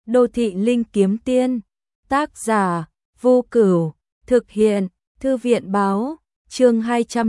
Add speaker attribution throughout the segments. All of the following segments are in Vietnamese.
Speaker 1: Đô thị linh kiếm tiên, tác giả, Vô Cửu, thực hiện, Thư viện báo, chương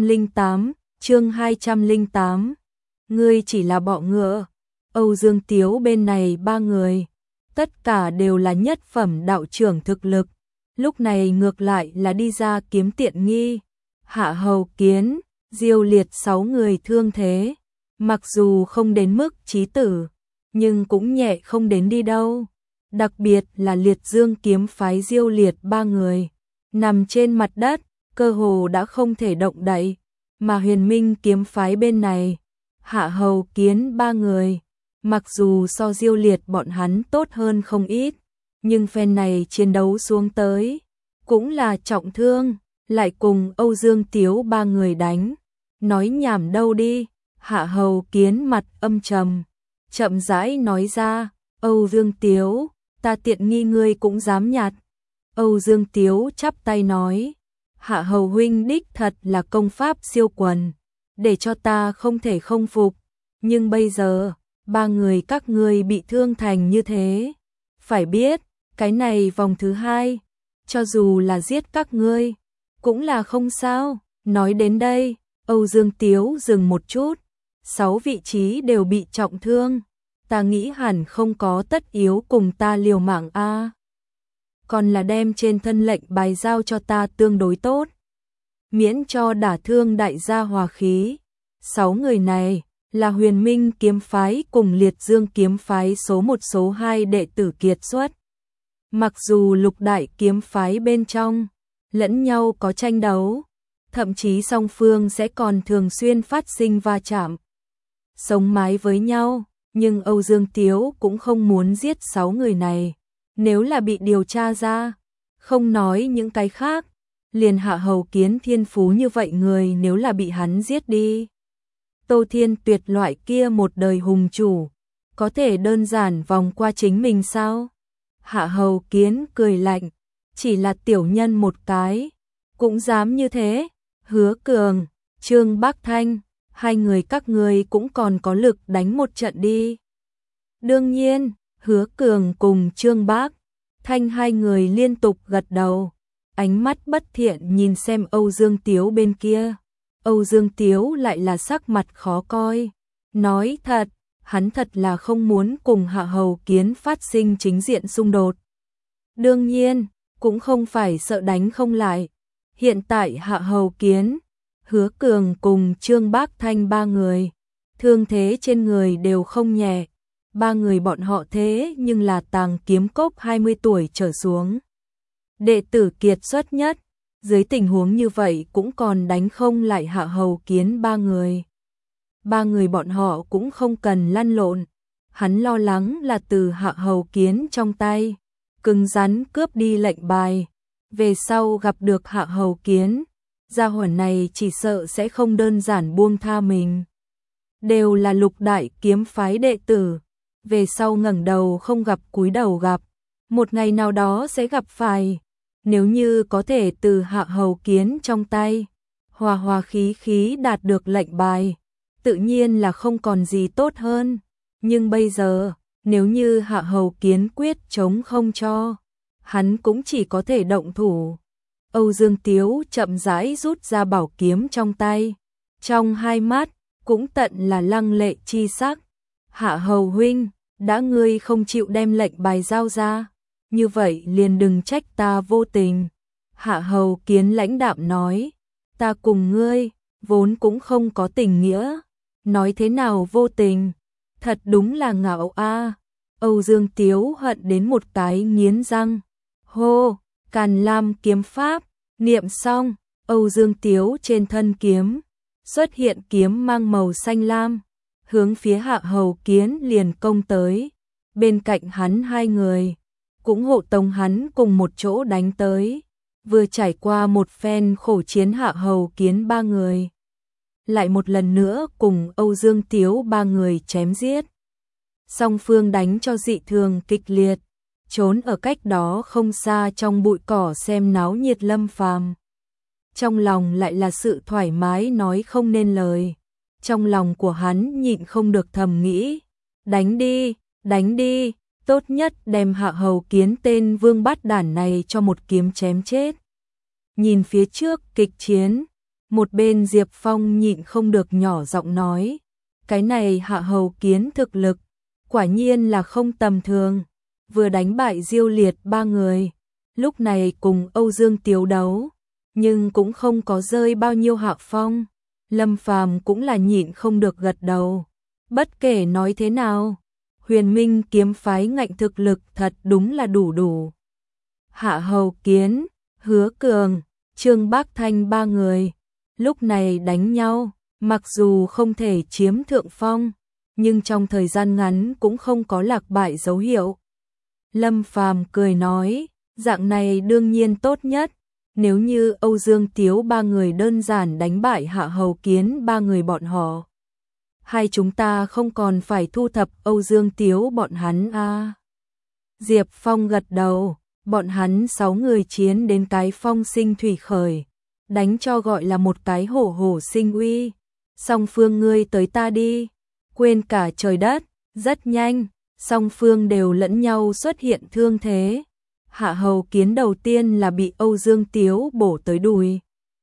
Speaker 1: 208, ngươi chỉ là bọ ngựa. Âu Dương Tiếu bên này 3 người, tất cả đều là nhất phẩm đạo trưởng thực lực, lúc này ngược lại là đi ra kiếm tiện nghi. Hạ Hầu Kiến, Diêu Liệt 6 người thương thế, mặc dù không đến mức chí tử, nhưng cũng nhẹ không đến đi đâu. Đặc biệt là Liệt Dương kiếm phái Diêu Liệt 3 người, nằm trên mặt đất, cơ hồ đã không thể động đậy, mà Huyền Minh kiếm phái bên này, Hạ Hầu Kiến 3 người, mặc dù so Diêu Liệt bọn hắn tốt hơn không ít, nhưng phen này chiến đấu xuống tới, cũng là trọng thương, lại cùng Âu Dương Tiếu 3 người đánh. Nói nhảm đâu đi, Hạ Hầu Kiến mặt âm trầm, chậm rãi nói ra, Âu Dương Tiếu, ta tiện nghi ngươi cũng dám nhặt. Âu Dương Tiếu chắp tay nói, Hạ Hầu huynh đích thật là công pháp siêu quần, để cho ta không thể không phục, nhưng bây giờ, 3 người các ngươi bị thương thành như thế, phải biết, cái này vòng thứ 2, cho dù là giết các ngươi, cũng là không sao. Nói đến đây, Âu Dương Tiếu dừng một chút, 6 vị trí đều bị trọng thương, ta nghĩ hẳn không có tất yếu cùng ta liều mạng a. Còn là đem trên thân lệnh bài giao cho ta tương đối tốt, miễn cho đả thương đại gia hòa khí. 6 người này là Huyền Minh kiếm phái cùng Liệt Dương kiếm phái số 1 số 2 đệ tử kiệt xuất. Mặc dù lục đại kiếm phái bên trong lẫn nhau có tranh đấu, thậm chí song phương sẽ còn thường xuyên phát sinh va chạm, sống mái với nhau, nhưng Âu Dương Tiếu cũng không muốn giết 6 người này. Nếu là bị điều tra ra, không nói những cái khác, liền Hạ Hầu Kiến thiên phú như vậy người nếu là bị hắn giết đi. Tô Thiên Tuyệt loại kia một đời hùng chủ, có thể đơn giản vòng qua chính mình sao? Hạ Hầu Kiến cười lạnh, chỉ là tiểu nhân một cái, cũng dám như thế. Hứa Cường, Trương Bác Thanh, 2 người các ngươi cũng còn có lực đánh một trận đi. Đương nhiên, Hứa Cường cùng Trương Bác Thanh 2 người liên tục gật đầu, ánh mắt bất thiện nhìn xem Âu Dương Tiếu bên kia. Âu Dương Tiếu lại là sắc mặt khó coi, nói thật, hắn thật là không muốn cùng Hạ Hầu Kiến phát sinh chính diện xung đột. Đương nhiên, cũng không phải sợ đánh không lại. Hiện tại Hạ Hầu Kiến, Hứa Cường cùng Trương Bác Thanh 3 người, thương thế trên người đều không nhẹ. 3 người bọn họ thế nhưng là Tàng Kiếm Cốc 20 tuổi trở xuống, đệ tử kiệt xuất nhất, dưới tình huống như vậy cũng còn đánh không lại Hạ Hầu Kiến 3 người. 3 người bọn họ cũng không cần lăn lộn, hắn lo lắng là từ Hạ Hầu Kiến trong tay cứng rắn cướp đi lệnh bài, về sau gặp được Hạ Hầu Kiến, gia hỏa này chỉ sợ sẽ không đơn giản buông tha mình. Đều là lục đại kiếm phái đệ tử, về sau ngẩng đầu không gặp cúi đầu gặp, một ngày nào đó sẽ gặp phải. Nếu như có thể từ Hạ Hầu Kiến trong tay hòa hòa khí khí đạt được lệnh bài, tự nhiên là không còn gì tốt hơn. Nhưng bây giờ, nếu như Hạ Hầu Kiến quyết chống không cho, hắn cũng chỉ có thể động thủ. Âu Dương Tiếu chậm rãi rút ra bảo kiếm trong tay, trong hai mắt cũng tận là lăng lệ chi sắc. Hạ Hầu huynh, đã ngươi không chịu đem lệnh bài giao ra, như vậy liền đừng trách ta vô tình. Hạ Hầu Kiến lãnh đạm nói, ta cùng ngươi vốn cũng không có tình nghĩa, nói thế nào vô tình, thật đúng là ngạo a. Âu Dương Tiếu hận đến một cái nghiến răng. Hô, Càn Lam kiếm pháp, niệm xong, Âu Dương Tiếu trên thân kiếm xuất hiện kiếm mang màu xanh lam, hướng phía Hạ Hầu Kiến liền công tới. Bên cạnh hắn 2 người cũng hộ tống hắn cùng một chỗ đánh tới. Vừa trải qua một phen khổ chiến, Hạ Hầu Kiến 3 người lại một lần nữa cùng Âu Dương Tiếu 3 người chém giết. Song phương đánh cho dị thường kịch liệt, trốn ở cách đó không xa trong bụi cỏ xem náo nhiệt Lâm Phàm. Trong lòng lại là sự thoải mái nói không nên lời. Trong lòng của hắn nhịn không được thầm nghĩ, đánh đi, tốt nhất đem Hạ Hầu Kiến tên vương bát đản này cho một kiếm chém chết. Nhìn phía trước kịch chiến, một bên Diệp Phong nhịn không được nhỏ giọng nói, cái này Hạ Hầu Kiến thực lực, quả nhiên là không tầm thường, vừa đánh bại Diêu Liệt ba người, lúc này cùng Âu Dương Tiếu đấu, nhưng cũng không có rơi bao nhiêu hạ phong. Lâm Phàm cũng là nhịn không được gật đầu. Bất kể nói thế nào, Huyền Minh kiếm phái ngạnh thực lực thật đúng là đủ. Hạ Hầu Kiến, Hứa Cường, Trương Bác Thanh ba người, lúc này đánh nhau, mặc dù không thể chiếm thượng phong, nhưng trong thời gian ngắn cũng không có lạc bại dấu hiệu. Lâm Phàm cười nói, dạng này đương nhiên tốt nhất, nếu như Âu Dương Tiếu ba người đơn giản đánh bại Hạ Hầu Kiến ba người bọn họ, hay chúng ta không còn phải thu thập Âu Dương Tiếu bọn hắn à. Diệp Phong gật đầu, bọn hắn 6 người chiến đến cái phong sinh thủy khởi, đánh cho gọi là một cái hổ sinh uy, song phương ngươi tới ta đi, quên cả trời đất, rất nhanh, song phương đều lẫn nhau xuất hiện thương thế. Hạ Hầu Kiến đầu tiên là bị Âu Dương Tiếu bổ tới đùi.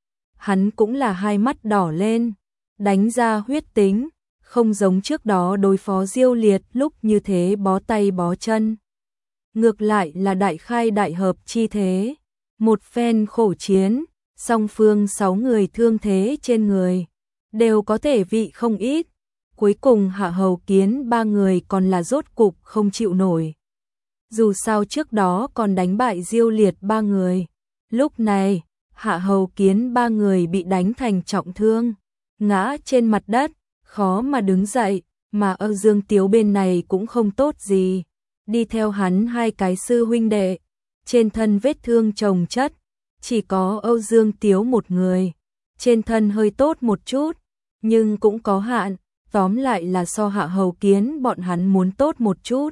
Speaker 1: Hắn cũng là hai mắt đỏ lên, đánh ra huyết tính, không giống trước đó đối phó Diêu Liệt lúc như thế bó tay bó chân. Ngược lại là đại khai đại hợp chi thế. Một phen khổ chiến, song phương 6 người thương thế trên người, đều có thể vị không ít. Cuối cùng Hạ Hầu Kiến ba người còn là rốt cục không chịu nổi. Dù sao trước đó còn đánh bại Diêu Liệt ba người, lúc này Hạ Hầu Kiến ba người bị đánh thành trọng thương, ngã trên mặt đất, khó mà đứng dậy, mà Âu Dương Tiếu bên này cũng không tốt gì, đi theo hắn hai cái sư huynh đệ, trên thân vết thương chồng chất, chỉ có Âu Dương Tiếu một người, trên thân hơi tốt một chút, nhưng cũng có hạn, tóm lại là so Hạ Hầu Kiến bọn hắn muốn tốt một chút.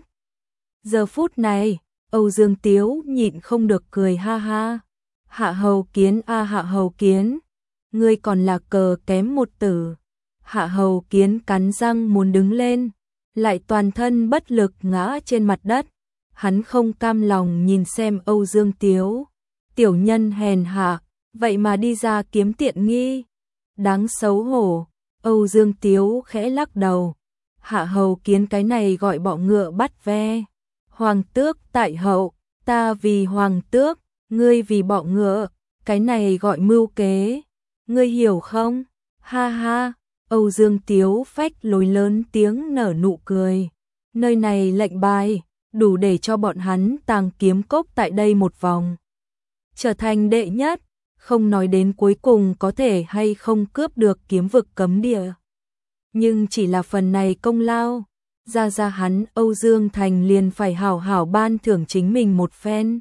Speaker 1: Giờ phút này, Âu Dương Tiếu nhịn không được cười ha ha. Hạ Hầu Kiến a Hạ Hầu Kiến, ngươi còn là cờ kém một tử. Hạ Hầu Kiến cắn răng muốn đứng lên, lại toàn thân bất lực ngã trên mặt đất. Hắn không cam lòng nhìn xem Âu Dương Tiếu, tiểu nhân hèn hạ, vậy mà đi ra kiếm tiện nghi. Đáng xấu hổ, Âu Dương Tiếu khẽ lắc đầu. Hạ Hầu Kiến cái này gọi bọ ngựa bắt ve. Hoàng tước tại hậu, ta vì hoàng tước, ngươi vì bọ ngựa, cái này gọi mưu kế, ngươi hiểu không? Ha ha, Âu Dương Tiếu phách lối lớn tiếng nở nụ cười. Nơi này lệnh bài, đủ để cho bọn hắn tàng kiếm cốc tại đây một vòng. Trở thành đệ nhất, không nói đến cuối cùng có thể hay không cướp được kiếm vực cấm địa. Nhưng chỉ là phần này công lao, ra hắn Âu Dương Thành liền phải hảo hảo ban thưởng chính mình một phen.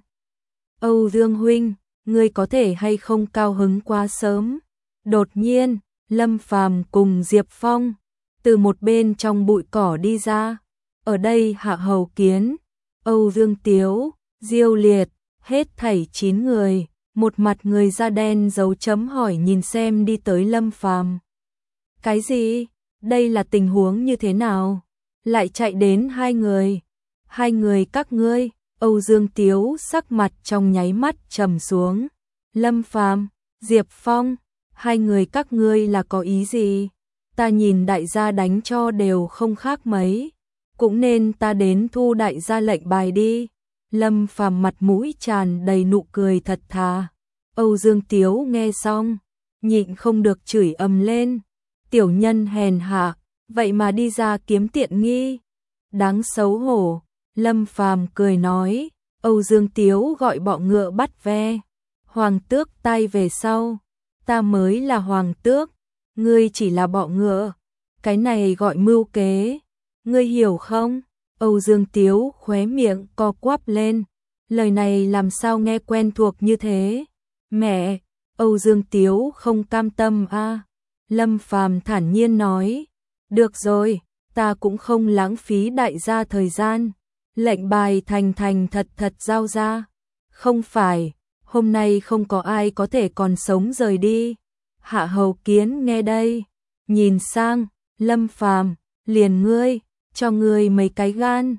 Speaker 1: Âu Dương huynh, ngươi có thể hay không cao hứng quá sớm? Đột nhiên, Lâm Phàm cùng Diệp Phong từ một bên trong bụi cỏ đi ra. Ở đây Hạ Hầu Kiến, Âu Dương Tiếu, Diêu Liệt, hết thảy 9 người, một mặt người da đen dấu chấm hỏi nhìn xem đi tới Lâm Phàm. Cái gì? Đây là tình huống như thế nào? Lại chạy đến hai người. Hai người các ngươi, Âu Dương Tiếu sắc mặt trong nháy mắt trầm xuống. Lâm Phàm, Diệp Phong, hai người các ngươi là có ý gì? Ta nhìn đại gia đánh cho đều không khác mấy, cũng nên ta đến thu đại gia lệnh bài đi. Lâm Phàm mặt mũi tràn đầy nụ cười thật thà. Âu Dương Tiếu nghe xong, nhịn không được chửi ầm lên. Tiểu nhân hèn hạ, vậy mà đi ra kiếm tiện nghi. Đáng xấu hổ. Lâm Phàm cười nói, Âu Dương Tiếu gọi bọ ngựa bắt ve. Hoàng tước tay về sau, ta mới là hoàng tước, ngươi chỉ là bọ ngựa, cái này gọi mưu kế, ngươi hiểu không? Âu Dương Tiếu khóe miệng co quắp lên, lời này làm sao nghe quen thuộc như thế? Mẹ, Âu Dương Tiếu không cam tâm a. Lâm Phàm thản nhiên nói, được rồi, ta cũng không lãng phí đại gia thời gian, lệnh bài thành thật giao ra. Không phải, hôm nay không có ai có thể còn sống rời đi. Hạ Hầu Kiến nghe đây, nhìn sang, Lâm Phàm, liền ngươi, cho ngươi mấy cái gan,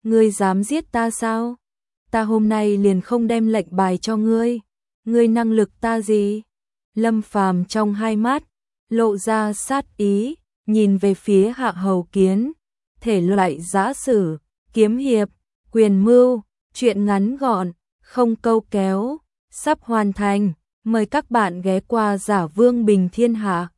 Speaker 1: Ngươi dám giết ta sao? Ta hôm nay liền không đem lệnh bài cho ngươi. Ngươi năng lực ta gì? Lâm Phàm trong hai mắt lộ ra sát ý, nhìn về phía Hạ Hầu Kiến. Thể loại giã sử, kiếm hiệp, quyền mưu, truyện ngắn gọn, không câu kéo, sắp hoàn thành. Mời các bạn ghé qua Giả Vương Bình Thiên Hạ.